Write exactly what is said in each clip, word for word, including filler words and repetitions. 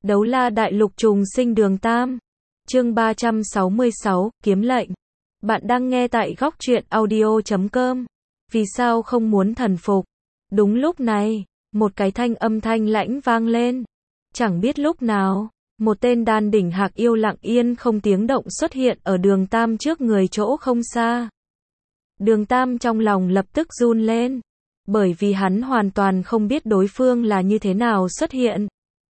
Đấu la đại lục trùng sinh đường Tam. Chương ba trăm sáu mươi sáu, kiếm lệnh. Bạn đang nghe tại góc truyện audio chấm com. Vì sao không muốn thần phục? Đúng lúc này, một cái thanh âm thanh lãnh vang lên. Chẳng biết lúc nào, một tên đan đỉnh hạc yêu lặng yên không tiếng động xuất hiện ở đường Tam trước người chỗ không xa. Đường Tam trong lòng lập tức run lên, bởi vì hắn hoàn toàn không biết đối phương là như thế nào xuất hiện.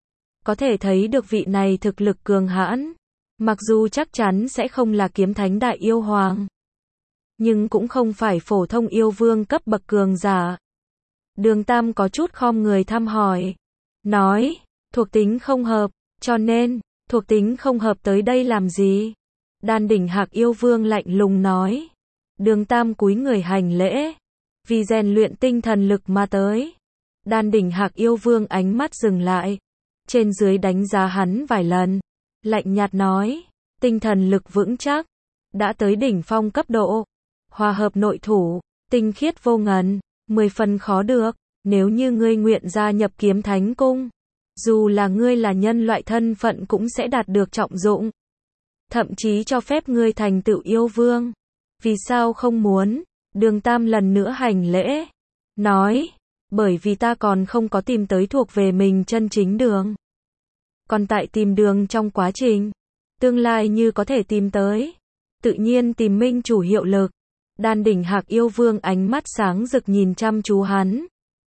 Có thể thấy được vị này thực lực cường hãn, mặc dù chắc chắn sẽ không là kiếm thánh đại yêu hoàng, nhưng cũng không phải phổ thông yêu vương cấp bậc cường giả. Đường Tam có chút khom người thăm hỏi, nói, thuộc tính không hợp, cho nên, thuộc tính không hợp tới đây làm gì? Đan đỉnh hạc yêu vương lạnh lùng nói. Đường Tam cúi người hành lễ, vì rèn luyện tinh thần lực mà tới. Đan đỉnh hạc yêu vương ánh mắt dừng lại, trên dưới đánh giá hắn vài lần, lạnh nhạt nói, tinh thần lực vững chắc, đã tới đỉnh phong cấp độ, hòa hợp nội thủ, tinh khiết vô ngần, mười phần khó được, nếu như ngươi nguyện gia nhập kiếm thánh cung, dù là ngươi là nhân loại thân phận cũng sẽ đạt được trọng dụng, thậm chí cho phép ngươi thành tựu yêu vương. Vì sao không muốn? Đường Tam lần nữa hành lễ, nói, bởi vì ta còn không có tìm tới thuộc về mình chân chính đường. Còn tại tìm đường trong quá trình, tương lai như có thể tìm tới, tự nhiên tìm minh chủ hiệu lực. Đan đỉnh hạc yêu vương ánh mắt sáng rực nhìn chăm chú hắn.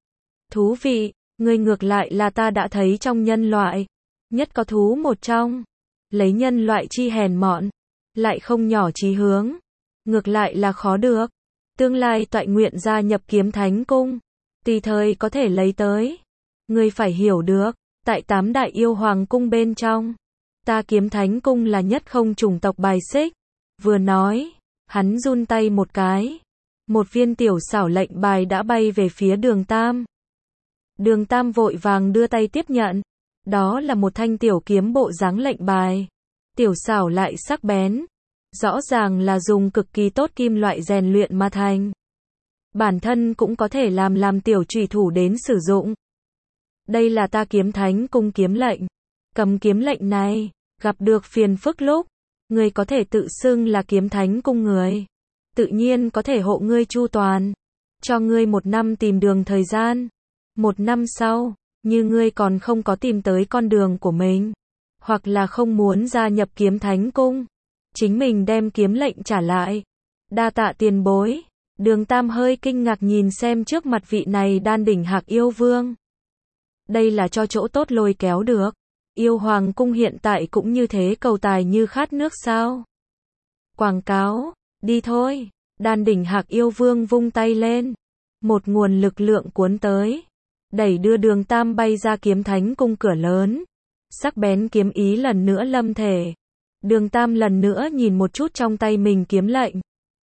Thú vị, ngươi ngược lại là ta đã thấy trong nhân loại, nhất có thú một trong, lấy nhân loại chi hèn mọn, lại không nhỏ chí hướng, ngược lại là khó được. Tương lai toại nguyện gia nhập kiếm thánh cung, tùy thời có thể lấy tới. Ngươi phải hiểu được, tại tám đại yêu hoàng cung bên trong, ta kiếm thánh cung là nhất không chủng tộc bài xích. Vừa nói, hắn run tay một cái, một viên tiểu xảo lệnh bài đã bay về phía đường Tam. Đường Tam vội vàng đưa tay tiếp nhận, đó là một thanh tiểu kiếm bộ dáng lệnh bài, tiểu xảo lại sắc bén, rõ ràng là dùng cực kỳ tốt kim loại rèn luyện mà thành. Bản thân cũng có thể làm làm tiểu chủy thủ đến sử dụng. Đây là ta kiếm thánh cung kiếm lệnh. Cầm kiếm lệnh này, gặp được phiền phức lúc, ngươi có thể tự xưng là kiếm thánh cung người. Tự nhiên có thể hộ ngươi chu toàn. Cho ngươi một năm tìm đường thời gian. Một năm sau, như ngươi còn không có tìm tới con đường của mình, hoặc là không muốn gia nhập kiếm thánh cung, chính mình đem kiếm lệnh trả lại. Đa tạ tiền bối. Đường Tam hơi kinh ngạc nhìn xem trước mặt vị này đan đỉnh hạc yêu vương. Đây là cho chỗ tốt lôi kéo được. Yêu hoàng cung hiện tại cũng như thế cầu tài như khát nước sao? Quảng cáo, đi thôi. Đan đỉnh hạc yêu vương vung tay lên, một nguồn lực lượng cuốn tới, đẩy đưa đường Tam bay ra kiếm thánh cung cửa lớn. Sắc bén kiếm ý lần nữa lâm thể. Đường Tam lần nữa nhìn một chút trong tay mình kiếm lệnh,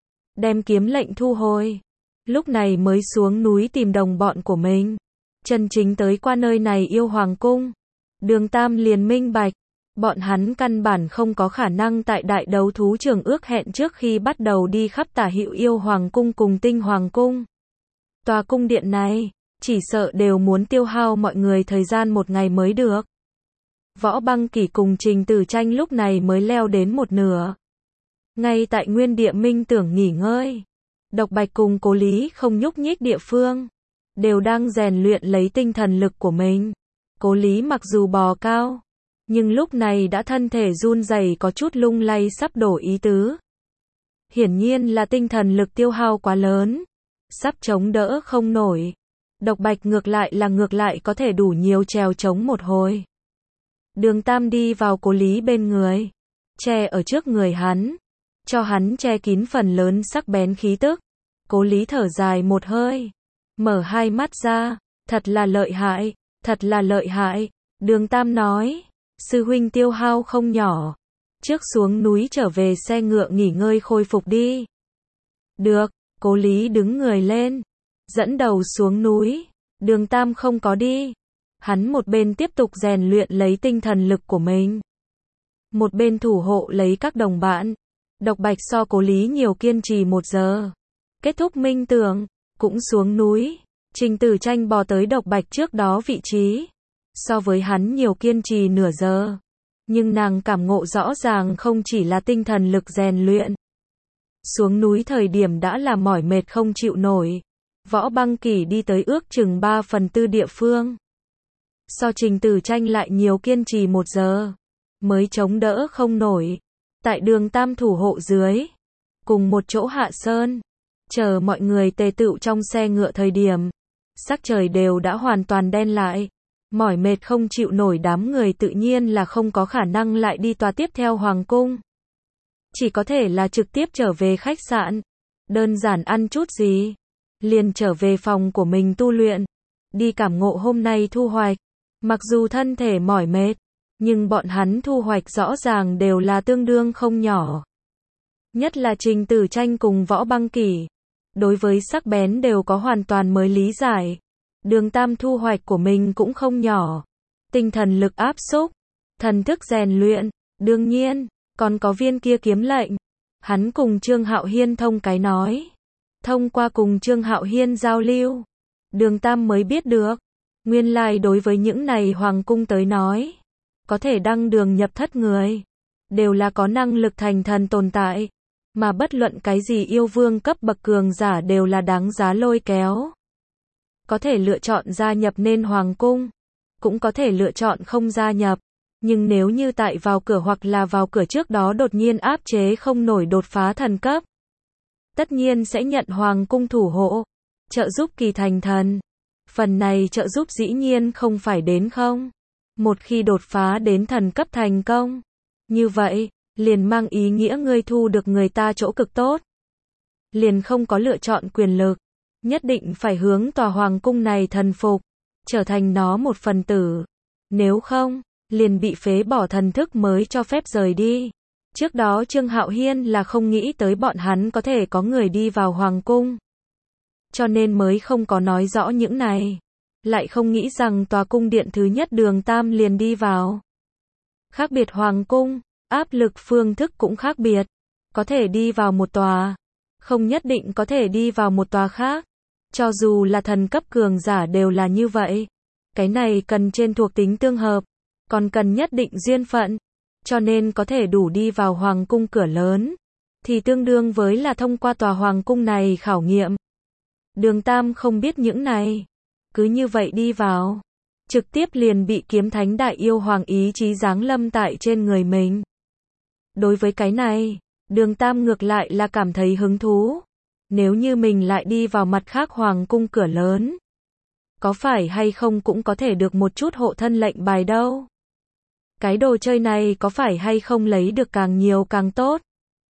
đem kiếm lệnh thu hồi, lúc này mới xuống núi tìm đồng bọn của mình. Chân chính tới qua nơi này yêu hoàng cung, đường Tam liền minh bạch, bọn hắn căn bản không có khả năng tại đại đấu thú trường ước hẹn trước khi bắt đầu đi khắp tả hữu yêu hoàng cung cùng tinh hoàng cung. Tòa cung điện này, chỉ sợ đều muốn tiêu hao mọi người thời gian một ngày mới được. Võ Băng Kỷ cùng Trình Tử Tranh lúc này mới leo đến một nửa. Ngay tại nguyên địa minh tưởng nghỉ ngơi, Độc Bạch cùng Cố Lý không nhúc nhích địa phương, đều đang rèn luyện lấy tinh thần lực của mình. Cố Lý mặc dù bò cao, nhưng lúc này đã thân thể run rẩy có chút lung lay sắp đổ ý tứ. Hiển nhiên là tinh thần lực tiêu hao quá lớn, sắp chống đỡ không nổi. Độc Bạch ngược lại là ngược lại có thể đủ nhiều trèo chống một hồi. Đường Tam đi vào Cố Lý bên người, che ở trước người hắn, cho hắn che kín phần lớn sắc bén khí tức. Cố Lý thở dài một hơi, mở hai mắt ra, thật là lợi hại, thật là lợi hại. Đường Tam nói, sư huynh tiêu hao không nhỏ, trước xuống núi trở về xe ngựa nghỉ ngơi khôi phục đi. Được. Cố Lý đứng người lên, dẫn đầu xuống núi. Đường Tam không có đi, hắn một bên tiếp tục rèn luyện lấy tinh thần lực của mình, một bên thủ hộ lấy các đồng bạn. Độc Bạch so Cố Lý nhiều kiên trì một giờ, kết thúc minh tưởng, cũng xuống núi. Trình Tử Tranh bò tới Độc Bạch trước đó vị trí, so với hắn nhiều kiên trì nửa giờ. Nhưng nàng cảm ngộ rõ ràng không chỉ là tinh thần lực rèn luyện. Xuống núi thời điểm đã là mỏi mệt không chịu nổi. Võ Băng Kỳ đi tới ước chừng ba phần tư địa phương. So Trình Tử Tranh lại nhiều kiên trì một giờ. Mới chống đỡ không nổi. Tại đường Tam thủ hộ dưới. Cùng một chỗ hạ sơn. Chờ mọi người tề tựu trong xe ngựa thời điểm. Sắc trời đều đã hoàn toàn đen lại. Mỏi mệt không chịu nổi đám người tự nhiên là không có khả năng lại đi tòa tiếp theo hoàng cung. Chỉ có thể là trực tiếp trở về khách sạn. Đơn giản ăn chút gì. Liền trở về phòng của mình tu luyện. Đi cảm ngộ hôm nay thu hoạch. Mặc dù thân thể mỏi mệt. Nhưng bọn hắn thu hoạch rõ ràng đều là tương đương không nhỏ. Nhất là Trình Tử Tranh cùng Võ Băng Kỳ. Đối với sắc bén đều có hoàn toàn mới lý giải. Đường Tam thu hoạch của mình cũng không nhỏ. Tinh thần lực áp xúc. Thần thức rèn luyện. Đương nhiên, còn có viên kia kiếm lệnh. Hắn cùng Trương Hạo Hiên thông cái nói. Thông qua cùng Trương Hạo Hiên giao lưu. Đường Tam mới biết được. Nguyên lai đối với những này hoàng cung tới nói. Có thể đăng đường nhập thất người. Đều là có năng lực thành thần tồn tại. Mà bất luận cái gì yêu vương cấp bậc cường giả đều là đáng giá lôi kéo. Có thể lựa chọn gia nhập nên hoàng cung. Cũng có thể lựa chọn không gia nhập. Nhưng nếu như tại vào cửa hoặc là vào cửa trước đó đột nhiên áp chế không nổi đột phá thần cấp. Tất nhiên sẽ nhận hoàng cung thủ hộ. Trợ giúp kỳ thành thần. Phần này trợ giúp dĩ nhiên không phải đến không. Một khi đột phá đến thần cấp thành công. Như vậy, liền mang ý nghĩa ngươi thu được người ta chỗ cực tốt. Liền không có lựa chọn quyền lực. Nhất định phải hướng tòa hoàng cung này thần phục. Trở thành nó một phần tử. Nếu không, liền bị phế bỏ thần thức mới cho phép rời đi. Trước đó Trương Hạo Hiên là không nghĩ tới bọn hắn có thể có người đi vào hoàng cung. Cho nên mới không có nói rõ những này. Lại không nghĩ rằng tòa cung điện thứ nhất đường Tam liền đi vào. Khác biệt hoàng cung, áp lực phương thức cũng khác biệt. Có thể đi vào một tòa. Không nhất định có thể đi vào một tòa khác. Cho dù là thần cấp cường giả đều là như vậy. Cái này cần trên thuộc tính tương hợp. Còn cần nhất định duyên phận. Cho nên có thể đủ đi vào hoàng cung cửa lớn. Thì tương đương với là thông qua tòa hoàng cung này khảo nghiệm. Đường Tam không biết những này. Cứ như vậy đi vào. Trực tiếp liền bị kiếm thánh đại yêu hoàng ý chí giáng lâm tại trên người mình. Đối với cái này, đường Tam ngược lại là cảm thấy hứng thú. Nếu như mình lại đi vào mặt khác hoàng cung cửa lớn. Có phải hay không cũng có thể được một chút hộ thân lệnh bài đâu. Cái đồ chơi này có phải hay không lấy được càng nhiều càng tốt.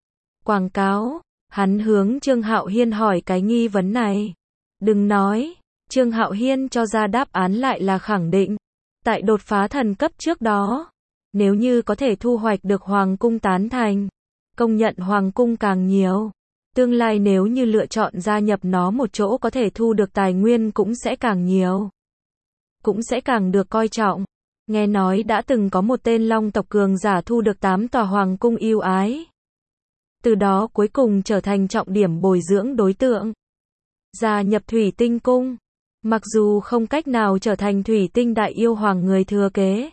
Quảng cáo, hắn hướng Trương Hạo Hiên hỏi cái nghi vấn này. Đừng nói, Trương Hạo Hiên cho ra đáp án lại là khẳng định. Tại đột phá thần cấp trước đó, nếu như có thể thu hoạch được hoàng cung tán thành, công nhận hoàng cung càng nhiều. Tương lai nếu như lựa chọn gia nhập nó một chỗ có thể thu được tài nguyên cũng sẽ càng nhiều. Cũng sẽ càng được coi trọng. Nghe nói đã từng có một tên long tộc cường giả thu được tám tòa hoàng cung yêu ái. Từ đó cuối cùng trở thành trọng điểm bồi dưỡng đối tượng. Gia nhập Thủy Tinh Cung. Mặc dù không cách nào trở thành Thủy Tinh Đại Yêu Hoàng người thừa kế.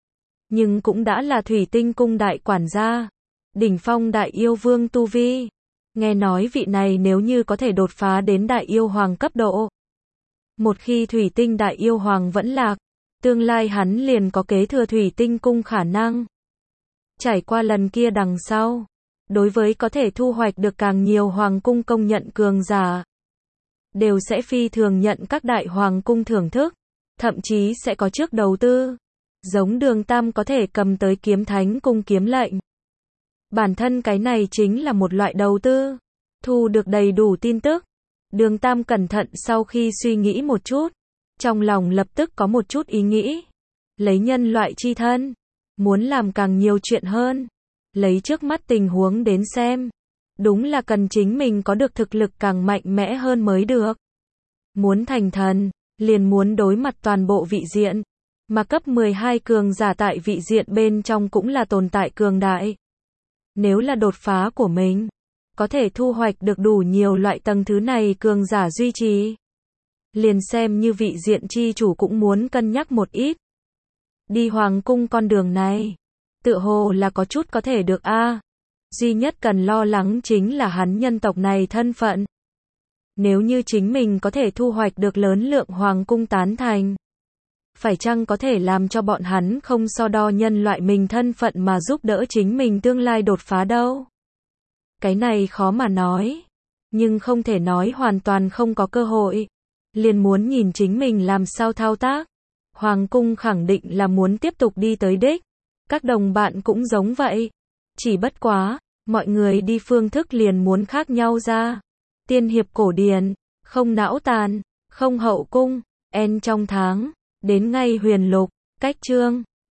Nhưng cũng đã là Thủy Tinh Cung đại quản gia. Đỉnh phong Đại Yêu Vương tu vi. Nghe nói vị này nếu như có thể đột phá đến Đại Yêu Hoàng cấp độ. Một khi Thủy Tinh Đại Yêu Hoàng vẫn lạc. Tương lai hắn liền có kế thừa Thủy Tinh Cung khả năng. Trải qua lần kia đằng sau. Đối với có thể thu hoạch được càng nhiều hoàng cung công nhận cường giả. Đều sẽ phi thường nhận các đại hoàng cung thưởng thức. Thậm chí sẽ có trước đầu tư. Giống đường Tam có thể cầm tới kiếm thánh cung kiếm lệnh. Bản thân cái này chính là một loại đầu tư. Thu được đầy đủ tin tức. Đường Tam cẩn thận sau khi suy nghĩ một chút. Trong lòng lập tức có một chút ý nghĩ. Lấy nhân loại chi thân. Muốn làm càng nhiều chuyện hơn. Lấy trước mắt tình huống đến xem. Đúng là cần chính mình có được thực lực càng mạnh mẽ hơn mới được. Muốn thành thần, liền muốn đối mặt toàn bộ vị diện. Mà cấp mười hai cường giả tại vị diện bên trong cũng là tồn tại cường đại. Nếu là đột phá của mình, có thể thu hoạch được đủ nhiều loại tầng thứ này cường giả duy trì. Liền xem như vị diện chi chủ cũng muốn cân nhắc một ít. Đi hoàng cung con đường này, tựa hồ là có chút có thể được a. Duy nhất cần lo lắng chính là hắn nhân tộc này thân phận. Nếu như chính mình có thể thu hoạch được lớn lượng hoàng cung tán thành, phải chăng có thể làm cho bọn hắn không so đo nhân loại mình thân phận mà giúp đỡ chính mình tương lai đột phá đâu? Cái này khó mà nói, nhưng không thể nói hoàn toàn không có cơ hội. Liền muốn nhìn chính mình làm sao thao tác. Hoàng cung khẳng định là muốn tiếp tục đi tới đích. Các đồng bạn cũng giống vậy. Chỉ bất quá, mọi người đi phương thức liền muốn khác nhau ra. Tiên hiệp cổ điển, không não tàn, không hậu cung, en trong tháng, đến ngay huyền lục, cách chương.